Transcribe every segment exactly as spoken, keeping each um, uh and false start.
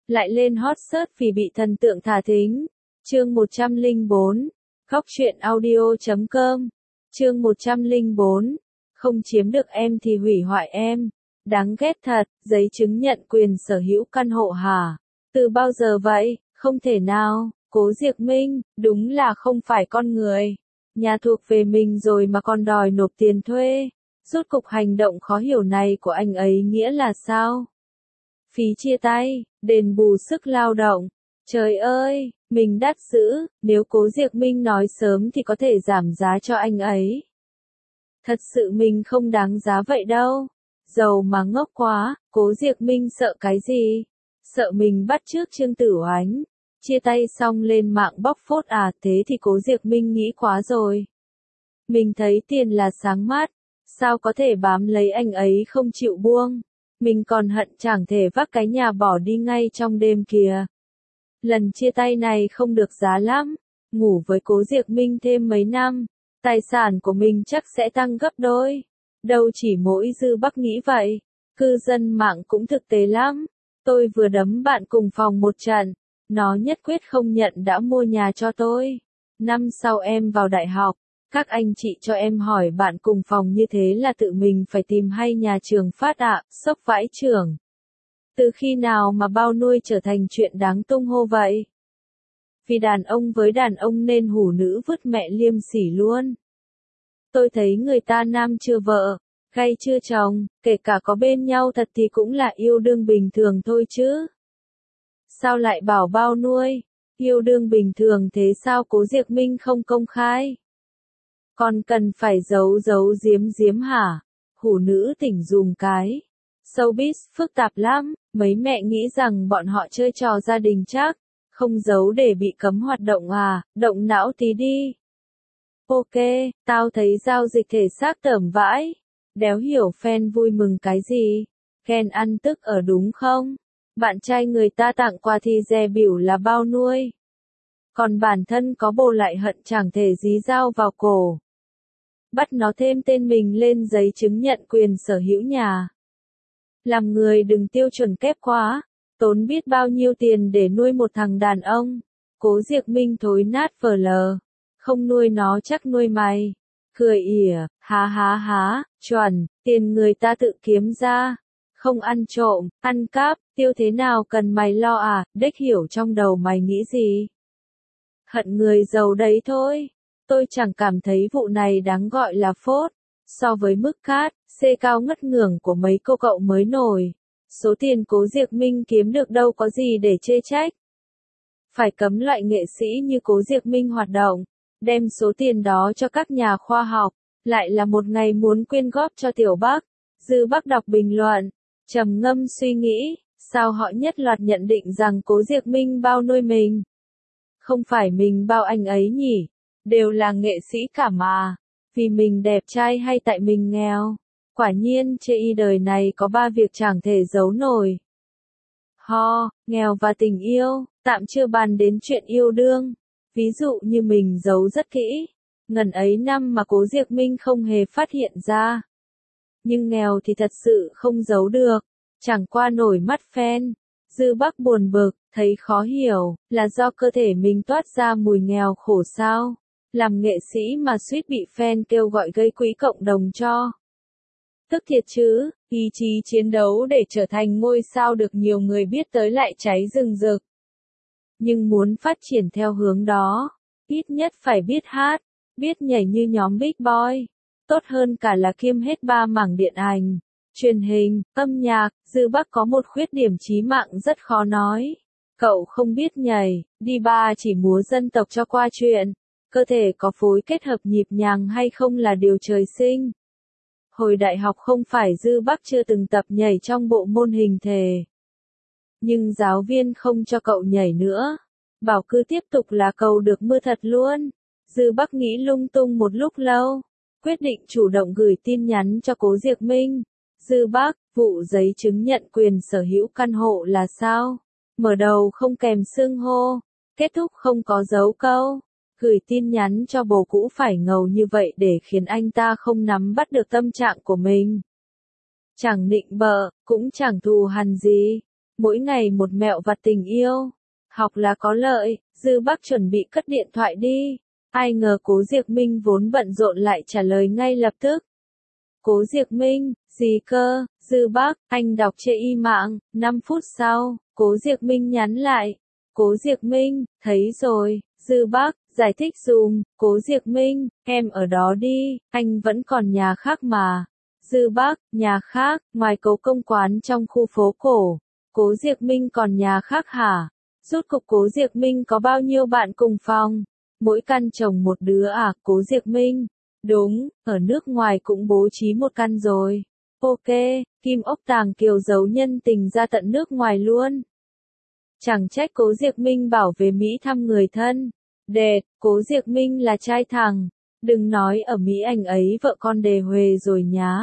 lại lên hot search vì bị thần tượng thả thính. Chương một trăm lẻ bốn, Góc truyện audio chấm com. Chương một trăm lẻ bốn, không chiếm được em thì hủy hoại em. Đáng ghét thật, giấy chứng nhận quyền sở hữu căn hộ hả? Từ bao giờ vậy? Không thể nào, Cố Diệc Minh, đúng là không phải con người. Nhà thuộc về mình rồi mà còn đòi nộp tiền thuê. Rốt cục hành động khó hiểu này của anh ấy nghĩa là sao? Phí chia tay, đền bù sức lao động. Trời ơi, mình đắt dữ, nếu Cố Diệc Minh nói sớm thì có thể giảm giá cho anh ấy. Thật sự mình không đáng giá vậy đâu. Giàu mà ngốc quá, Cố Diệc Minh sợ cái gì? Sợ mình bắt chước Trương Tử Oánh. Chia tay xong lên mạng bóc phốt à, thế thì Cố Diệc Minh nghĩ quá rồi. Mình thấy tiền là sáng mắt, sao có thể bám lấy anh ấy không chịu buông. Mình còn hận chẳng thể vác cái nhà bỏ đi ngay trong đêm kìa. Lần chia tay này không được giá lắm, ngủ với Cố Diệc Minh thêm mấy năm, tài sản của mình chắc sẽ tăng gấp đôi. Đâu chỉ mỗi Dư Bắc nghĩ vậy, cư dân mạng cũng thực tế lắm. Tôi vừa đấm bạn cùng phòng một trận, nó nhất quyết không nhận đã mua nhà cho tôi. Năm sau em vào đại học, các anh chị cho em hỏi bạn cùng phòng như thế là tự mình phải tìm hay nhà trường phát ạ, sốc vãi chưởng. Từ khi nào mà bao nuôi trở thành chuyện đáng tung hô vậy? Vì đàn ông với đàn ông nên hủ nữ vứt mẹ liêm sỉ luôn. Tôi thấy người ta nam chưa vợ, gay chưa chồng, kể cả có bên nhau thật thì cũng là yêu đương bình thường thôi chứ. Sao lại bảo bao nuôi? Yêu đương bình thường thế sao Cố Diệc Minh không công khai? Còn cần phải giấu giấu giếm giếm hả? Hủ nữ tỉnh dùm cái. Showbiz phức tạp lắm, mấy mẹ nghĩ rằng bọn họ chơi trò gia đình chắc, không giấu để bị cấm hoạt động à, động não tí đi. Ok, tao thấy giao dịch thể xác tởm vãi. Đéo hiểu fan vui mừng cái gì. Ghen ăn tức ở đúng không? Bạn trai người ta tặng quà thì dè biểu là bao nuôi. Còn bản thân có bồ lại hận chẳng thể dí dao vào cổ. Bắt nó thêm tên mình lên giấy chứng nhận quyền sở hữu nhà. Làm người đừng tiêu chuẩn kép quá, tốn biết bao nhiêu tiền để nuôi một thằng đàn ông. Cố Diệc Minh thối nát phờ lờ. Không nuôi nó chắc nuôi mày. Cười ỉa, há há há, chuẩn, tiền người ta tự kiếm ra. Không ăn trộm, ăn cắp, tiêu thế nào cần mày lo à, đếch hiểu trong đầu mày nghĩ gì. Hận người giàu đấy thôi. Tôi chẳng cảm thấy vụ này đáng gọi là phốt. So với mức cát, xê cao ngất ngưởng của mấy cô cậu mới nổi. Số tiền Cố Diệc Minh kiếm được đâu có gì để chê trách. Phải cấm loại nghệ sĩ như Cố Diệc Minh hoạt động. Đem số tiền đó cho các nhà khoa học. Lại là một ngày muốn quyên góp cho Tiểu Bắc. Dư Bắc đọc bình luận. Trầm ngâm suy nghĩ. Sao họ nhất loạt nhận định rằng Cố Diệc Minh bao nuôi mình? Không phải mình bao anh ấy nhỉ? Đều là nghệ sĩ cả mà. Vì mình đẹp trai hay tại mình nghèo? Quả nhiên chê y đời này có ba việc chẳng thể giấu nổi. Ho, nghèo và tình yêu, tạm chưa bàn đến chuyện yêu đương. Ví dụ như mình giấu rất kỹ. Ngần ấy năm mà Cố Diệc Minh không hề phát hiện ra. Nhưng nghèo thì thật sự không giấu được. Chẳng qua nổi mắt fan. Dư Bắc buồn bực, thấy khó hiểu, là do cơ thể mình toát ra mùi nghèo khổ sao? Làm nghệ sĩ mà suýt bị fan kêu gọi gây quỹ cộng đồng cho. Tức thiệt chứ, ý chí chiến đấu để trở thành ngôi sao được nhiều người biết tới lại cháy rừng rực. Nhưng muốn phát triển theo hướng đó, ít nhất phải biết hát, biết nhảy như nhóm Big Boy. Tốt hơn cả là kiêm hết ba mảng điện ảnh, truyền hình, âm nhạc. Dư Bắc có một khuyết điểm chí mạng rất khó nói. Cậu không biết nhảy, đi ba chỉ múa dân tộc cho qua chuyện. Cơ thể có phối kết hợp nhịp nhàng hay không là điều trời sinh. Hồi đại học không phải Dư Bắc chưa từng tập nhảy trong bộ môn hình thể. Nhưng giáo viên không cho cậu nhảy nữa. Bảo cứ tiếp tục là cầu được mưa thật luôn. Dư Bắc nghĩ lung tung một lúc lâu. Quyết định chủ động gửi tin nhắn cho Cố Diệc Minh. Dư Bắc, vụ giấy chứng nhận quyền sở hữu căn hộ là sao? Mở đầu không kèm xưng hô. Kết thúc không có dấu câu. Gửi tin nhắn cho bồ cũ phải ngầu như vậy để khiến anh ta không nắm bắt được tâm trạng của mình. Chẳng nịnh bợ, cũng chẳng thù hằn gì. mỗi ngày một mẹo vặt tình yêu. Học là có lợi, Dư Bắc chuẩn bị cất điện thoại đi. Ai ngờ Cố Diệc Minh vốn bận rộn lại trả lời ngay lập tức. Cố Diệc Minh, gì cơ, Dư Bắc, anh đọc chê y mạng. năm phút sau, Cố Diệc Minh nhắn lại. Cố Diệc Minh, thấy rồi, Dư Bắc, giải thích dùm. Cố Diệc Minh, em ở đó đi, anh vẫn còn nhà khác mà. Dư Bắc, nhà khác, ngoài Cố Công quán trong khu phố cổ. Cố Diệc Minh còn nhà khác hả? Rốt cục Cố Diệc Minh có bao nhiêu bạn cùng phòng? Mỗi căn chồng một đứa à, Cố Diệc Minh? Đúng, ở nước ngoài cũng bố trí một căn rồi. Ok, Kim Ốc Tàng Kiều giấu nhân tình ra tận nước ngoài luôn. Chẳng trách Cố Diệc Minh bảo về Mỹ thăm người thân. Đệt, Cố Diệc Minh là trai thẳng. Đừng nói ở Mỹ anh ấy vợ con đề huề rồi nhá.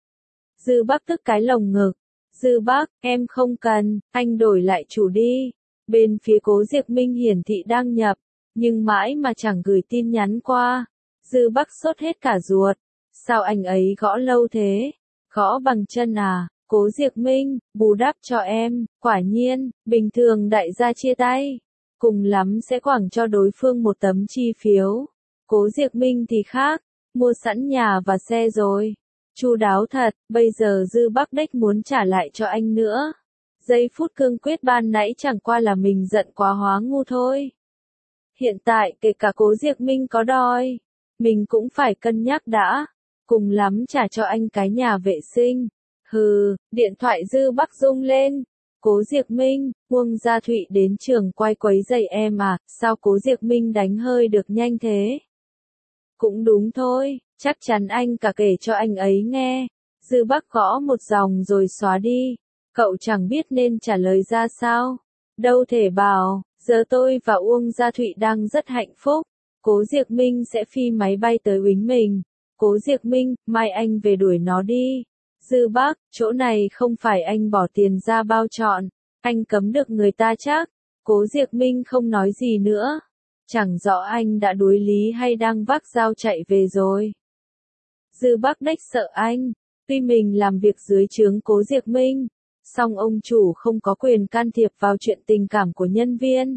Dư Bắc tức cái lồng ngực. Dư Bắc, em không cần, anh đổi lại chủ đi. Bên phía Cố Diệc Minh hiển thị đăng nhập, nhưng mãi mà chẳng gửi tin nhắn qua. Dư Bắc sốt hết cả ruột. Sao anh ấy gõ lâu thế? Gõ bằng chân à? Cố Diệc Minh, bù đắp cho em. Quả nhiên, bình thường đại gia chia tay, cùng lắm sẽ quẳng cho đối phương một tấm chi phiếu. Cố Diệc Minh thì khác, mua sẵn nhà và xe rồi. Chu đáo thật, bây giờ Dư Bắc đếch muốn trả lại cho anh nữa. Giây phút cương quyết ban nãy chẳng qua là mình giận quá hóa ngu thôi. Hiện tại kể cả Cố Diệc Minh có đòi, mình cũng phải cân nhắc đã. Cùng lắm trả cho anh cái nhà vệ sinh. Hừ, điện thoại Dư Bắc rung lên. Cố Diệc Minh, Uông Gia Thụy đến trường quay quấy giày em à, sao Cố Diệc Minh đánh hơi được nhanh thế? Cũng đúng thôi, chắc chắn anh cả kể cho anh ấy nghe. Dư Bắc gõ một dòng rồi xóa đi. Cậu chẳng biết nên trả lời ra sao. Đâu thể bảo, giờ tôi và Uông Gia Thụy đang rất hạnh phúc. Cố Diệc Minh sẽ phi máy bay tới Uýnh mình. Cố Diệc Minh, mai anh về đuổi nó đi. Dư Bắc, chỗ này không phải anh bỏ tiền ra bao trọn. Anh cấm được người ta chắc. Cố Diệc Minh không nói gì nữa. Chẳng rõ anh đã đuối lý hay đang vác dao chạy về rồi. Dư Bắc đếch sợ anh. Tuy mình làm việc dưới trướng Cố Diệc Minh, song ông chủ không có quyền can thiệp vào chuyện tình cảm của nhân viên.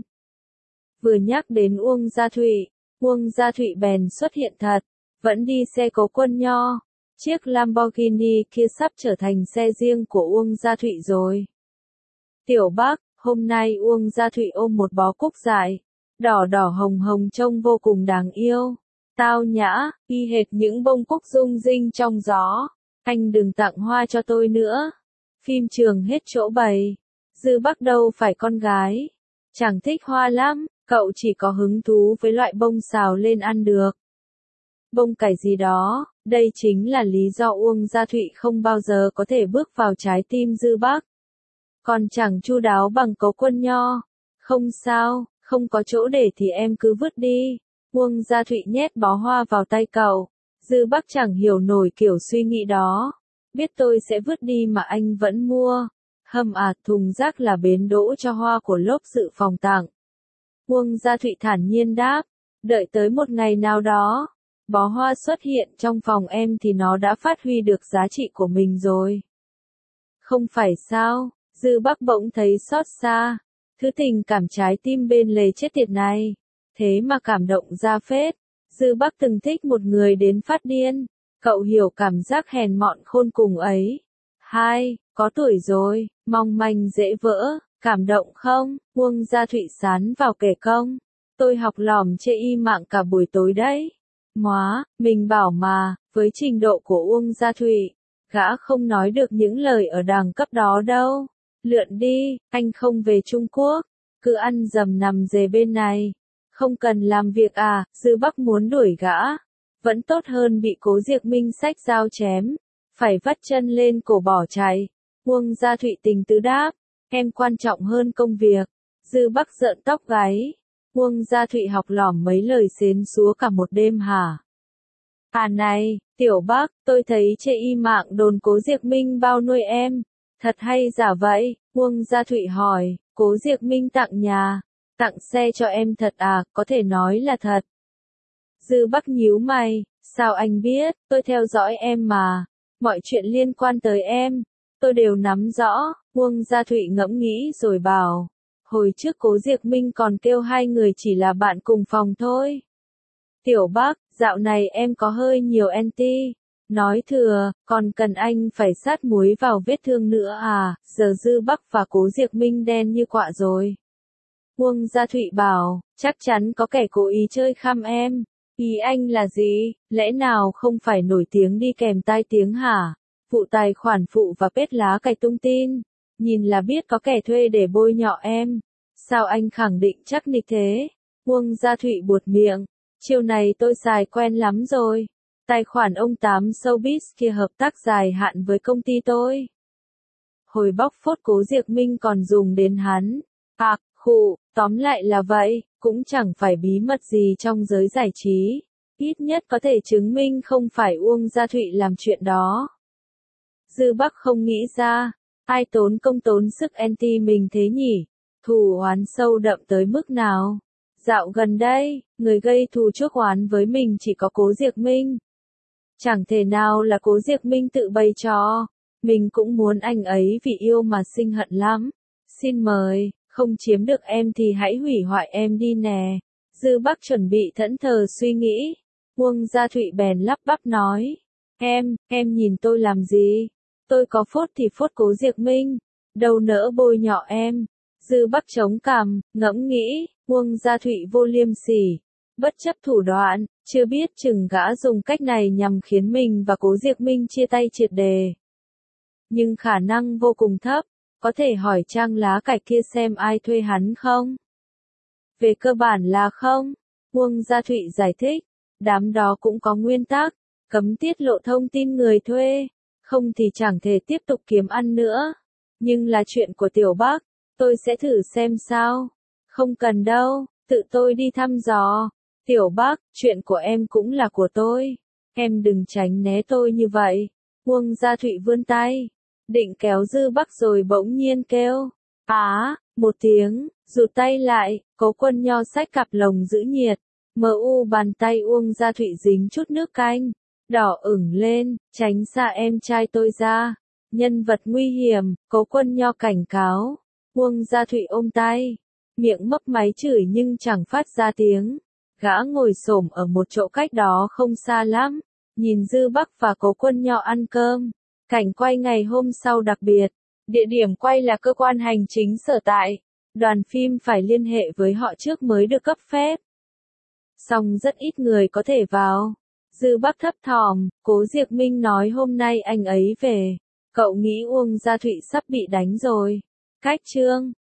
Vừa nhắc đến Uông Gia Thụy, Uông Gia Thụy bèn xuất hiện thật, vẫn đi xe Cố Quân Nho. Chiếc Lamborghini kia sắp trở thành xe riêng của Uông Gia Thụy rồi. Tiểu Bắc, hôm nay Uông Gia Thụy ôm một bó cúc dại, đỏ đỏ hồng hồng trông vô cùng đáng yêu. Tao nhã, y hệt những bông cúc rung rinh trong gió. Anh đừng tặng hoa cho tôi nữa. Phim trường hết chỗ bày. Dư Bắc đâu phải con gái. Chẳng thích hoa lắm, cậu chỉ có hứng thú với loại bông xào lên ăn được. Bông cải gì đó, đây chính là lý do Uông Gia Thụy không bao giờ có thể bước vào trái tim Dư Bắc. Còn chẳng chu đáo bằng Cố Quân Nho. Không sao, không có chỗ để thì em cứ vứt đi. Uông Gia Thụy nhét bó hoa vào tay cậu. Dư Bắc chẳng hiểu nổi kiểu suy nghĩ đó. Biết tôi sẽ vứt đi mà anh vẫn mua. Hâm à, thùng rác là bến đỗ cho hoa của lốp dự phòng tặng. Uông Gia Thụy thản nhiên đáp. Đợi tới một ngày nào đó, bó hoa xuất hiện trong phòng em thì nó đã phát huy được giá trị của mình rồi. Không phải sao, Dư Bắc bỗng thấy xót xa. Thứ tình cảm trái tim bên lề chết tiệt này. Thế mà cảm động ra phết. Dư Bắc từng thích một người đến phát điên. Cậu hiểu cảm giác hèn mọn khôn cùng ấy. Hai, có tuổi rồi, mong manh dễ vỡ, cảm động không? Uông Gia Thụy sán vào kể công. Tôi học lỏm chê y mạng cả buổi tối đấy. Móa, mình bảo mà, với trình độ của Uông Gia Thụy, gã không nói được những lời ở đẳng cấp đó đâu. Lượn đi, anh không về Trung Quốc, cứ ăn dầm nằm dề bên này. Không cần làm việc à, Dư Bắc muốn đuổi gã. Vẫn tốt hơn bị Cố Diệc Minh xách dao chém. Phải vắt chân lên cổ bỏ chạy. Uông Gia Thụy tình tứ đáp. Em quan trọng hơn công việc. Dư Bắc rợn tóc gáy. Uông Gia Thụy học lỏm mấy lời xến xúa cả một đêm hả? À này, Tiểu Bắc, tôi thấy chê y mạng đồn Cố Diệc Minh bao nuôi em. Thật hay giả vậy? Uông Gia Thụy hỏi. Cố Diệc Minh tặng nhà, tặng xe cho em thật à, có thể nói là thật. Dư Bắc nhíu mày, sao anh biết, tôi theo dõi em mà. Mọi chuyện liên quan tới em, tôi đều nắm rõ. Uông Gia Thụy ngẫm nghĩ rồi bảo, hồi trước Cố Diệc Minh còn kêu hai người chỉ là bạn cùng phòng thôi. Tiểu Bắc, dạo này em có hơi nhiều anti. Nói thừa, còn cần anh phải sát muối vào vết thương nữa à, giờ Dư Bắc và Cố Diệc Minh đen như quạ rồi. Uông Gia Thụy bảo, chắc chắn có kẻ cố ý chơi khăm em. Ý anh là gì, lẽ nào không phải nổi tiếng đi kèm tai tiếng hả? Vụ tài khoản phụ và pết lá cày tung tin, nhìn là biết có kẻ thuê để bôi nhọ em. Sao anh khẳng định chắc nịch thế? Uông Gia Thụy buột miệng, chiêu này tôi xài quen lắm rồi. Tài khoản ông Tám Showbiz kia hợp tác dài hạn với công ty tôi. Hồi bóc phốt Cố Diệc Minh còn dùng đến hắn. À, khụ, tóm lại là vậy, cũng chẳng phải bí mật gì trong giới giải trí. Ít nhất có thể chứng minh không phải Uông Gia Thụy làm chuyện đó. Dư Bắc không nghĩ ra, ai tốn công tốn sức anti mình thế nhỉ? Thù oán sâu đậm tới mức nào? Dạo gần đây, người gây thù chuốc oán với mình chỉ có Cố Diệc Minh. Chẳng thể nào là Cố Diệc Minh tự bày trò. Mình cũng muốn anh ấy vì yêu mà sinh hận lắm. Xin mời, không chiếm được em thì hãy hủy hoại em đi nè. Dư Bắc chuẩn bị thẫn thờ suy nghĩ. Uông Gia Thụy bèn lắp bắp nói. Em, em nhìn tôi làm gì? Tôi có phốt thì phốt Cố Diệc Minh. Đâu nỡ bôi nhọ em. Dư Bắc chống cằm, ngẫm nghĩ. Uông Gia Thụy vô liêm sỉ. Bất chấp thủ đoạn, chưa biết chừng gã dùng cách này nhằm khiến mình và Cố Diệc Minh chia tay triệt đề. Nhưng khả năng vô cùng thấp, có thể hỏi trang lá cải kia xem ai thuê hắn không? Về cơ bản là không. Uông Gia Thụy giải thích, đám đó cũng có nguyên tắc, cấm tiết lộ thông tin người thuê, không thì chẳng thể tiếp tục kiếm ăn nữa. Nhưng là chuyện của Tiểu Bắc, tôi sẽ thử xem sao. Không cần đâu, tự tôi đi thăm dò. Tiểu Bắc, chuyện của em cũng là của tôi. Em đừng tránh né tôi như vậy. Uông Gia Thụy vươn tay, định kéo Dư Bắc rồi bỗng nhiên kêu. Á, một tiếng, rụt tay lại, Cố Quân Nho xách cặp lồng giữ nhiệt. Mờ u bàn tay Uông Gia Thụy dính chút nước canh. Đỏ ửng lên, tránh xa em trai tôi ra. Nhân vật nguy hiểm, Cố Quân Nho cảnh cáo. Uông Gia Thụy ôm tay, miệng mấp máy chửi nhưng chẳng phát ra tiếng. Gã ngồi xổm ở một chỗ cách đó không xa lắm, nhìn Dư Bắc và Cố Quân Nho ăn cơm. Cảnh quay ngày hôm sau đặc biệt, địa điểm quay là cơ quan hành chính sở tại. Đoàn phim phải liên hệ với họ trước mới được cấp phép. Song rất ít người có thể vào. Dư Bắc thấp thỏm, Cố Diệc Minh nói hôm nay anh ấy về. Cậu nghĩ Uông Gia Thụy sắp bị đánh rồi. Cách chương